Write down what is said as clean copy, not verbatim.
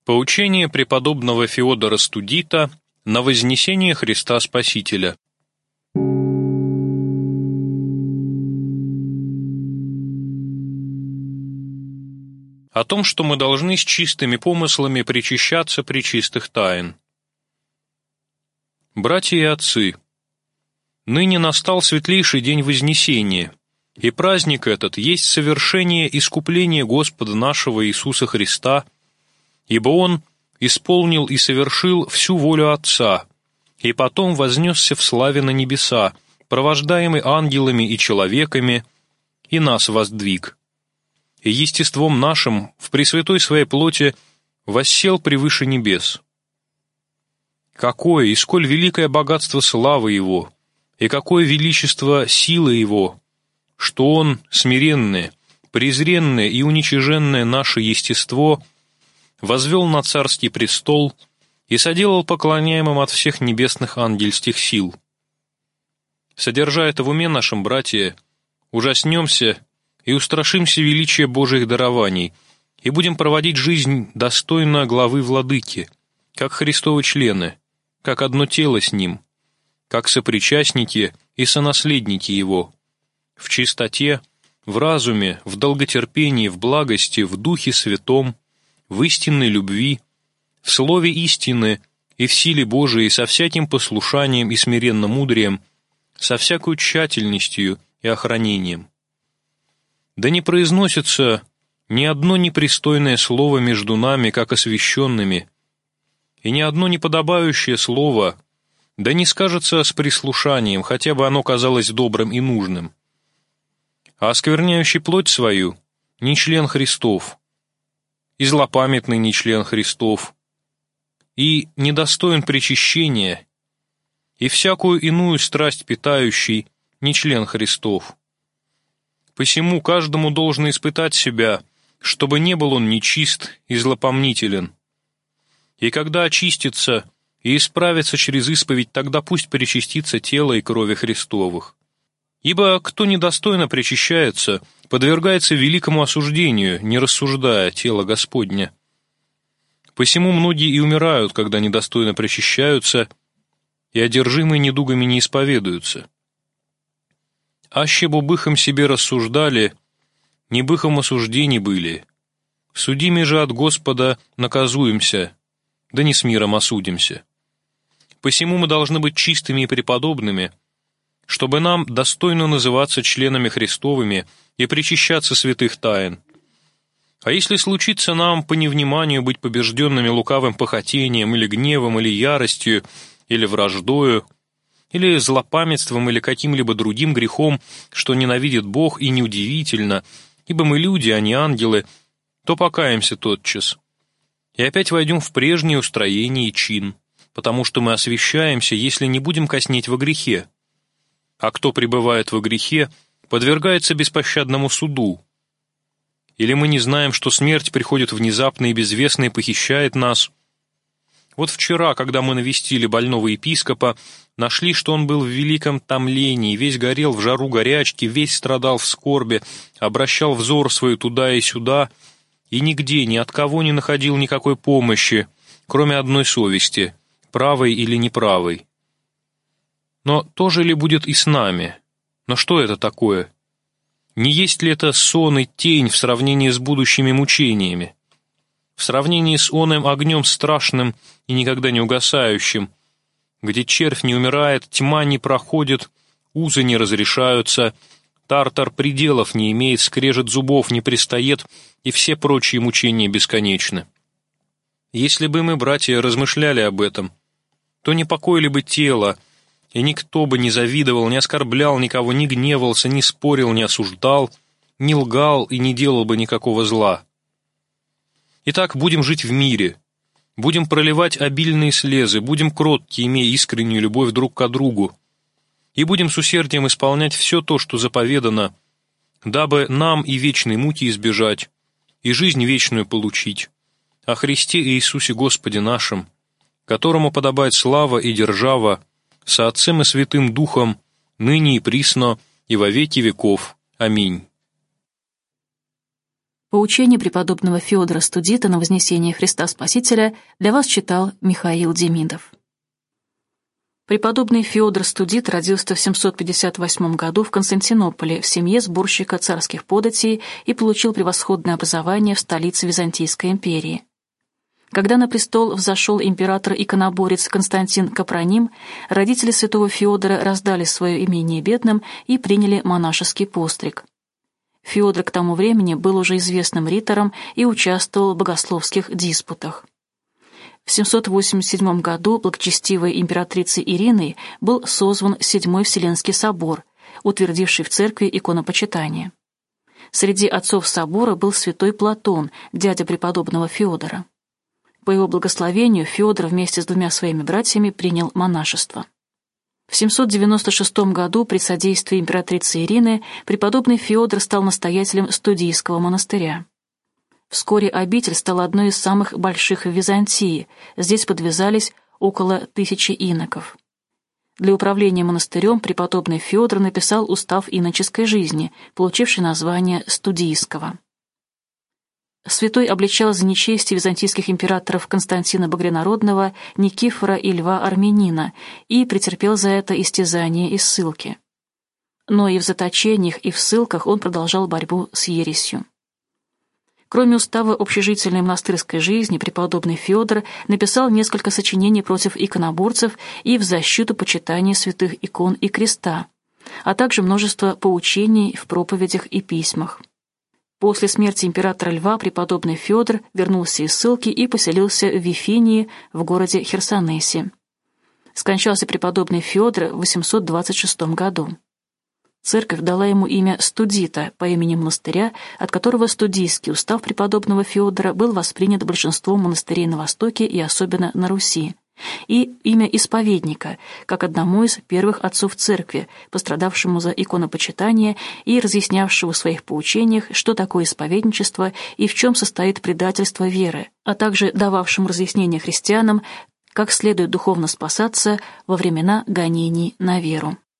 Поучение преподобного Феодора Студита на вознесение Христа Спасителя. О том, что мы должны с чистыми помыслами причащаться пречистых тайн. Братья и отцы, ныне настал светлейший день Вознесения, и праздник этот есть совершение искупления Господа нашего Иисуса Христа, ибо Он исполнил и совершил всю волю Отца, и потом вознесся в славе на небеса, провождаемый ангелами и человеками, и нас воздвиг. И естеством нашим в пресвятой своей плоти воссел превыше небес. Какое и сколь великое богатство славы Его, и какое величество силы Его, что Он, смиренное, презренное и уничиженное наше естество, возвел на царский престол и соделал поклоняемым от всех небесных ангельских сил. Содержа это в уме нашим, братья, ужаснемся и устрашимся величия Божьих дарований, и будем проводить жизнь достойно главы владыки, как Христовы члены, как одно тело с Ним, как сопричастники и сонаследники Его, в чистоте, в разуме, в долготерпении, в благости, в Духе Святом, в истинной любви, в слове истины и в силе Божией со всяким послушанием и смиренным мудрием, со всякой тщательностью и охранением. Да не произносится ни одно непристойное слово между нами, как освященными, и ни одно неподобающее слово, да не скажется с прислушанием, хотя бы оно казалось добрым и нужным. А оскверняющий плоть свою не член Христов, и злопамятный не член Христов, и недостоин причащения, и всякую иную страсть питающий не член Христов. Посему каждому должно испытать себя, чтобы не был он нечист и злопомнителен. И когда очистится и исправится через исповедь, тогда пусть причастится тело и крови Христовых. Ибо кто недостойно причащается, подвергается великому осуждению, не рассуждая тело Господня. Посему многие и умирают, когда недостойно причащаются, и одержимые недугами не исповедуются. Аще бы быхом себе рассуждали, не быхом осуждений были. Судими же от Господа наказуемся, да не с миром осудимся. Посему мы должны быть чистыми и преподобными, чтобы нам достойно называться членами Христовыми и причащаться святых тайн. А если случится нам по невниманию быть побежденными лукавым похотением или гневом, или яростью, или враждою, или злопамятством, или каким-либо другим грехом, что ненавидит Бог, и неудивительно, ибо мы люди, а не ангелы, то покаемся тотчас. И опять войдем в прежнее устроение и чин, потому что мы освящаемся, если не будем коснеть во грехе. А кто пребывает во грехе, подвергается беспощадному суду. Или мы не знаем, что смерть приходит внезапно и безвестно и похищает нас? Вот вчера, когда мы навестили больного епископа, нашли, что он был в великом томлении, весь горел в жару горячки, весь страдал в скорби, обращал взор свой туда и сюда, и нигде, ни от кого не находил никакой помощи, кроме одной совести, правой или неправой. Но то же ли будет и с нами? Но что это такое? Не есть ли это сон и тень в сравнении с будущими мучениями? В сравнении с оным огнем страшным и никогда не угасающим, где червь не умирает, тьма не проходит, узы не разрешаются, тартар пределов не имеет, скрежет зубов не пристает, и все прочие мучения бесконечны. Если бы мы, братья, размышляли об этом, то не покоили бы тело, и никто бы не завидовал, не оскорблял никого, не гневался, не спорил, не осуждал, не лгал и не делал бы никакого зла. Итак, будем жить в мире, будем проливать обильные слезы, будем кротки, имея искреннюю любовь друг к другу, и будем с усердием исполнять все то, что заповедано, дабы нам и вечной муки избежать, и жизнь вечную получить, о Христе Иисусе Господе нашим, которому подобает слава и держава, со Отцем и Святым Духом, ныне и присно, и во веки веков. Аминь. Поучение преподобного Феодора Студита на вознесение Христа Спасителя для вас читал Михаил Демидов. Преподобный Феодор Студит родился в 758 году в Константинополе в семье сборщика царских податей и получил превосходное образование в столице Византийской империи. Когда на престол взошел император-иконоборец Константин Капроним, родители святого Феодора раздали свое имение бедным и приняли монашеский постриг. Феодор к тому времени был уже известным ритором и участвовал в богословских диспутах. В 787 году благочестивой императрицей Ириной был созван Седьмой Вселенский собор, утвердивший в церкви иконопочитание. Среди отцов собора был святой Платон, дядя преподобного Феодора. По его благословению Феодор вместе с двумя своими братьями принял монашество. В 796 году при содействии императрицы Ирины преподобный Феодор стал настоятелем Студийского монастыря. Вскоре обитель стала одной из самых больших в Византии, здесь подвязались около 1000 иноков. Для управления монастырем преподобный Феодор написал устав иноческой жизни, получивший название Студийского. Святой обличал за нечестие византийских императоров Константина Багрянародного, Никифора и Льва Армянина и претерпел за это истязание и ссылки. Но и в заточениях, и в ссылках он продолжал борьбу с ересью. Кроме устава общежительной монастырской жизни, преподобный Феодор написал несколько сочинений против иконоборцев и в защиту почитания святых икон и креста, а также множество поучений в проповедях и письмах. После смерти императора Льва преподобный Феодор вернулся из ссылки и поселился в Вифинии в городе Херсонесе. Скончался преподобный Феодор в 826 году. Церковь дала ему имя Студита по имени монастыря, от которого студийский устав преподобного Феодора был воспринят большинством монастырей на Востоке и особенно на Руси, и имя исповедника, как одному из первых отцов церкви, пострадавшему за иконопочитание и разъяснявшего в своих поучениях, что такое исповедничество и в чем состоит предательство веры, а также дававшему разъяснение христианам, как следует духовно спасаться во времена гонений на веру.